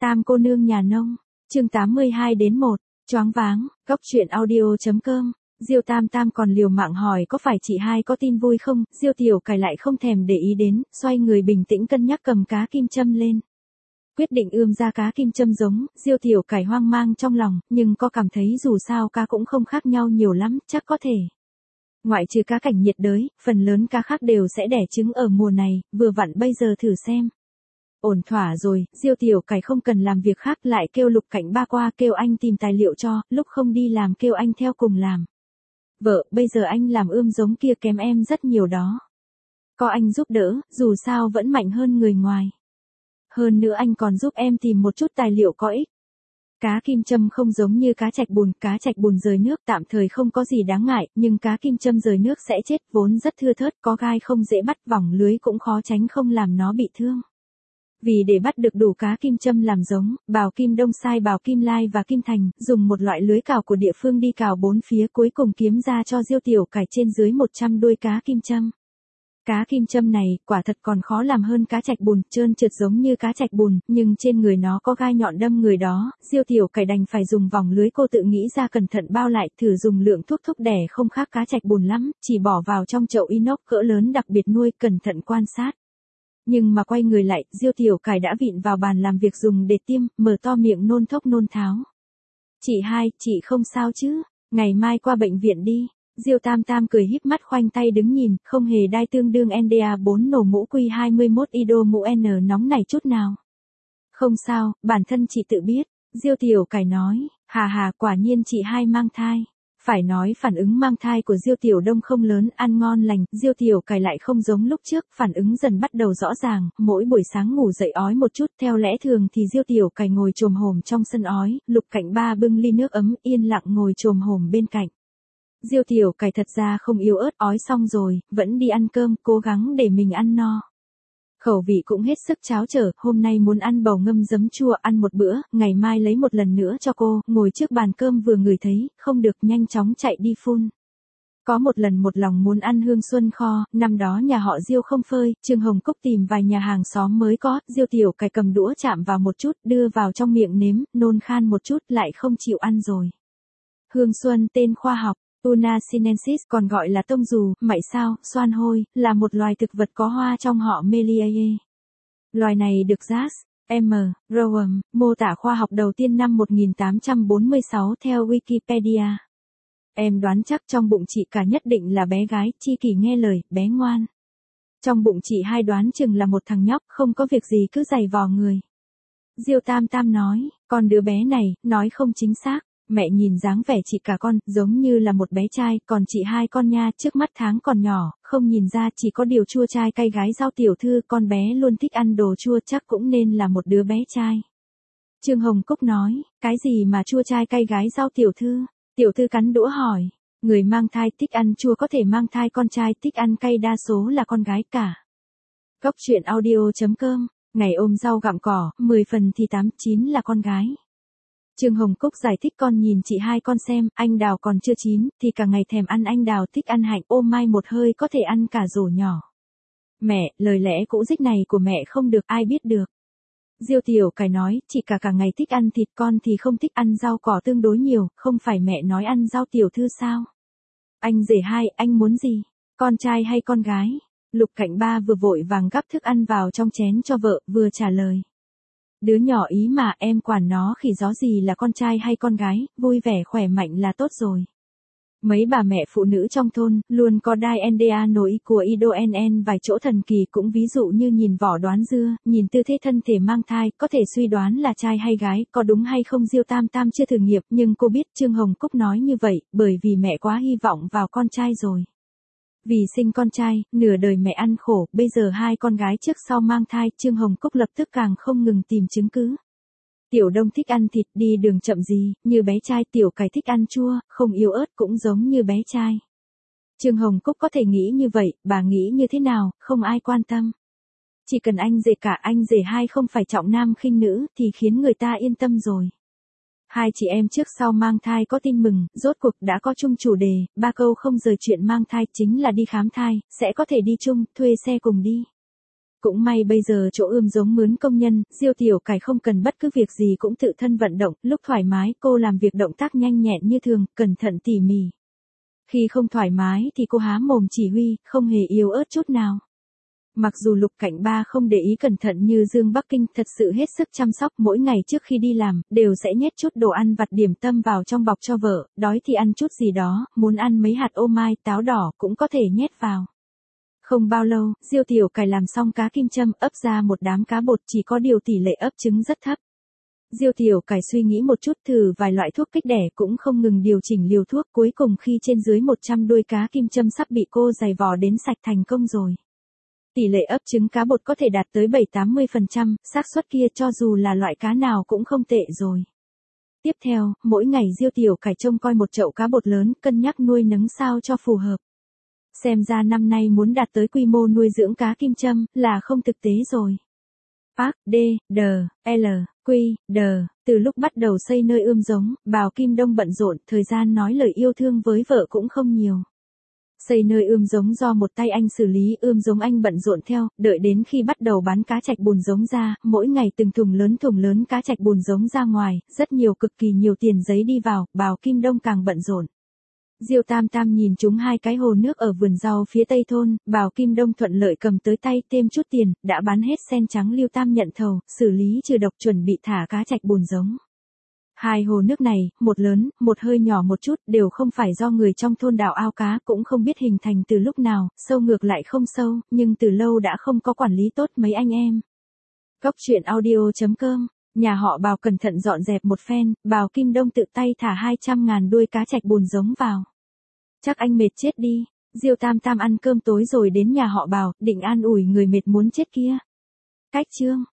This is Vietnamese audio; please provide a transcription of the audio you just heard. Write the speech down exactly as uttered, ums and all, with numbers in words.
Tam cô nương nhà nông, chương tám mươi hai đến một, choáng váng, góc truyện audio.com. Diêu Tam Tam còn liều mạng hỏi có phải chị hai có tin vui không, Diêu Tiểu Cải lại không thèm để ý đến, xoay người bình tĩnh cân nhắc cầm cá kim châm lên. Quyết định ươm ra cá kim châm giống, Diêu Tiểu Cải hoang mang trong lòng, nhưng có cảm thấy dù sao cá cũng không khác nhau nhiều lắm, chắc có thể. Ngoại trừ cá cảnh nhiệt đới, phần lớn cá khác đều sẽ đẻ trứng ở mùa này, vừa vặn bây giờ thử xem. Ổn thỏa rồi, Diêu Tiểu Cải không cần làm việc khác lại kêu Lục Cảnh Ba qua kêu anh tìm tài liệu cho, lúc không đi làm kêu anh theo cùng làm. Vợ, bây giờ anh làm ươm giống kia kém em rất nhiều đó. Có anh giúp đỡ, dù sao vẫn mạnh hơn người ngoài. Hơn nữa anh còn giúp em tìm một chút tài liệu có ích. Cá kim châm không giống như cá trạch bùn, cá trạch bùn rời nước tạm thời không có gì đáng ngại, nhưng cá kim châm rời nước sẽ chết, vốn rất thưa thớt, có gai không dễ bắt, vòng lưới cũng khó tránh không làm nó bị thương. Vì để bắt được đủ cá kim châm làm giống, Bào Kim Đông sai Bào Kim Lai và Kim Thành, dùng một loại lưới cào của địa phương đi cào bốn phía cuối cùng kiếm ra cho Diêu Tiểu Cải trên dưới một trăm đuôi cá kim châm. Cá kim châm này, quả thật còn khó làm hơn cá trạch bùn, trơn trượt giống như cá trạch bùn, nhưng trên người nó có gai nhọn đâm người đó, Diêu Tiểu Cải đành phải dùng vòng lưới cô tự nghĩ ra cẩn thận bao lại, thử dùng lượng thuốc thúc đẻ không khác cá trạch bùn lắm, chỉ bỏ vào trong chậu inox cỡ lớn đặc biệt nuôi, cẩn thận quan sát. Nhưng mà quay người lại, Diêu Tiểu Cải đã vịn vào bàn làm việc dùng để tiêm, mở to miệng nôn thốc nôn tháo. Chị hai, chị không sao chứ, ngày mai qua bệnh viện đi. Diêu Tam Tam cười híp mắt khoanh tay đứng nhìn, không hề đai tương đương en đê a bốn nổ mũ Q hai mươi mốt ido mũ N nóng này chút nào. Không sao, bản thân chị tự biết, Diêu Tiểu Cải nói, hà hà quả nhiên chị hai mang thai. Phải nói phản ứng mang thai của Diêu Tiểu Đông không lớn, ăn ngon lành, Diêu Tiểu Cải lại không giống lúc trước, phản ứng dần bắt đầu rõ ràng, mỗi buổi sáng ngủ dậy ói một chút, theo lẽ thường thì Diêu Tiểu Cải ngồi chồm hổm trong sân ói, Lục Cảnh Ba bưng ly nước ấm, yên lặng ngồi chồm hổm bên cạnh. Diêu Tiểu Cải thật ra không yếu ớt, ói xong rồi, vẫn đi ăn cơm, cố gắng để mình ăn no. Khẩu vị cũng hết sức cháo trở, hôm nay muốn ăn bầu ngâm giấm chua ăn một bữa, ngày mai lấy một lần nữa cho cô, ngồi trước bàn cơm vừa ngửi thấy, không được nhanh chóng chạy đi phun. Có một lần một lòng muốn ăn hương xuân kho, năm đó nhà họ Diêu không phơi, Trương Hồng Cúc tìm vài nhà hàng xóm mới có, Diêu Tiểu Cải cầm đũa chạm vào một chút, đưa vào trong miệng nếm, nôn khan một chút lại không chịu ăn rồi. Hương xuân tên khoa học. Una sinensis còn gọi là tông dù, mậy sao, xoan hôi, là một loài thực vật có hoa trong họ Meliaceae. Loài này được Jas. M. Rowam, mô tả khoa học đầu tiên năm một nghìn tám trăm bốn mươi sáu theo Wikipedia. Em đoán chắc trong bụng chị cả nhất định là bé gái, Chi Kỳ nghe lời, bé ngoan. Trong bụng chị hai đoán chừng là một thằng nhóc, không có việc gì cứ giày vò người. Diêu Tam Tam nói, còn đứa bé này, nói không chính xác. Mẹ nhìn dáng vẻ chị cả con, giống như là một bé trai, còn chị hai con nha, trước mắt tháng còn nhỏ, không nhìn ra chỉ có điều chua trai cay gái Giao tiểu thư, con bé luôn thích ăn đồ chua chắc cũng nên là một đứa bé trai. Trương Hồng Cúc nói, cái gì mà chua trai cay gái Giao tiểu thư? Tiểu thư cắn đũa hỏi, người mang thai thích ăn chua có thể mang thai con trai thích ăn cay đa số là con gái cả. Góc truyện audio.com, ngày ôm rau gặm cỏ, mười phần thì tám chín là con gái. Trương Hồng Cúc giải thích con nhìn chị hai con xem, anh đào còn chưa chín, thì cả ngày thèm ăn anh đào thích ăn hạnh, ôm mai một hơi có thể ăn cả rổ nhỏ. Mẹ, lời lẽ cũ dích này của mẹ không được ai biết được. Diêu Tiểu Cải nói, chị cả cả ngày thích ăn thịt con thì không thích ăn rau cỏ tương đối nhiều, không phải mẹ nói ăn rau tiểu thư sao? Anh rể hai, anh muốn gì? Con trai hay con gái? Lục Cảnh Ba vừa vội vàng gắp thức ăn vào trong chén cho vợ, vừa trả lời. Đứa nhỏ ý mà em quản nó khỉ gió gì là con trai hay con gái, vui vẻ khỏe mạnh là tốt rồi. Mấy bà mẹ phụ nữ trong thôn, luôn có đai en đê a nổi của ido en vài chỗ thần kỳ cũng ví dụ như nhìn vỏ đoán dưa, nhìn tư thế thân thể mang thai, có thể suy đoán là trai hay gái, có đúng hay không Diêu Tam Tam chưa thử nghiệm, nhưng cô biết Trương Hồng Cúc nói như vậy, bởi vì mẹ quá hy vọng vào con trai rồi. Vì sinh con trai, nửa đời mẹ ăn khổ, bây giờ hai con gái trước sau mang thai, Trương Hồng Cúc lập tức càng không ngừng tìm chứng cứ. Tiểu Đông thích ăn thịt đi đường chậm gì, như bé trai, Tiểu Cải thích ăn chua, không yếu ớt cũng giống như bé trai. Trương Hồng Cúc có thể nghĩ như vậy, bà nghĩ như thế nào, không ai quan tâm. Chỉ cần anh rể cả anh rể hai không phải trọng nam khinh nữ thì khiến người ta yên tâm rồi. Hai chị em trước sau mang thai có tin mừng, rốt cuộc đã có chung chủ đề, ba câu không rời chuyện mang thai chính là đi khám thai, sẽ có thể đi chung, thuê xe cùng đi. Cũng may bây giờ chỗ ươm giống mướn công nhân, Diêu Tiểu Cải không cần bất cứ việc gì cũng tự thân vận động, lúc thoải mái cô làm việc động tác nhanh nhẹn như thường, cẩn thận tỉ mỉ. Khi không thoải mái thì cô há mồm chỉ huy, không hề yếu ớt chút nào. Mặc dù Lục Cảnh Ba không để ý cẩn thận như Dương Bắc Kinh, thật sự hết sức chăm sóc, mỗi ngày trước khi đi làm, đều sẽ nhét chút đồ ăn vặt điểm tâm vào trong bọc cho vợ, đói thì ăn chút gì đó, muốn ăn mấy hạt ô mai, táo đỏ cũng có thể nhét vào. Không bao lâu, Diêu Tiểu Cải làm xong cá kim châm, ấp ra một đám cá bột, chỉ có điều tỷ lệ ấp trứng rất thấp. Diêu Tiểu Cải suy nghĩ một chút, thử vài loại thuốc kích đẻ, cũng không ngừng điều chỉnh liều thuốc, cuối cùng khi trên dưới một trăm đuôi cá kim châm sắp bị cô giày vò đến sạch thành công rồi. Tỷ lệ ấp trứng cá bột có thể đạt tới bảy đến tám mươi phần trăm, xác suất kia cho dù là loại cá nào cũng không tệ rồi. Tiếp theo, mỗi ngày Diêu Tiểu Cải trông coi một chậu cá bột lớn, cân nhắc nuôi nấng sao cho phù hợp. Xem ra năm nay muốn đạt tới quy mô nuôi dưỡng cá kim châm là không thực tế rồi. Park D, D, L, Q, D, từ lúc bắt đầu xây nơi ươm giống, Bào Kim Đông bận rộn, thời gian nói lời yêu thương với vợ cũng không nhiều. Xây nơi ươm giống do một tay anh xử lý, ươm giống anh bận rộn theo, đợi đến khi bắt đầu bán cá trạch bùn giống ra, mỗi ngày từng thùng lớn thùng lớn cá trạch bùn giống ra ngoài, rất nhiều cực kỳ nhiều tiền giấy đi vào, Bào Kim Đông càng bận rộn. Diêu Tam Tam nhìn chúng hai cái hồ nước ở vườn rau phía tây thôn, Bào Kim Đông thuận lợi cầm tới tay, thêm chút tiền, đã bán hết sen trắng. Lưu Tam nhận thầu, xử lý trừ độc, chuẩn bị thả cá trạch bùn giống. Hai hồ nước này, một lớn, một hơi nhỏ một chút, đều không phải do người trong thôn đào ao cá, cũng không biết hình thành từ lúc nào, sâu ngược lại không sâu, nhưng từ lâu đã không có quản lý tốt mấy anh em. Góc truyện audio chấm com, nhà họ Bào cẩn thận dọn dẹp một phen, Bào Kim Đông tự tay thả hai trăm ngàn đuôi cá trạch bùn giống vào. Chắc anh mệt chết đi. Diêu Tam Tam ăn cơm tối rồi đến nhà họ Bào, định an ủi người mệt muốn chết kia. Cách chương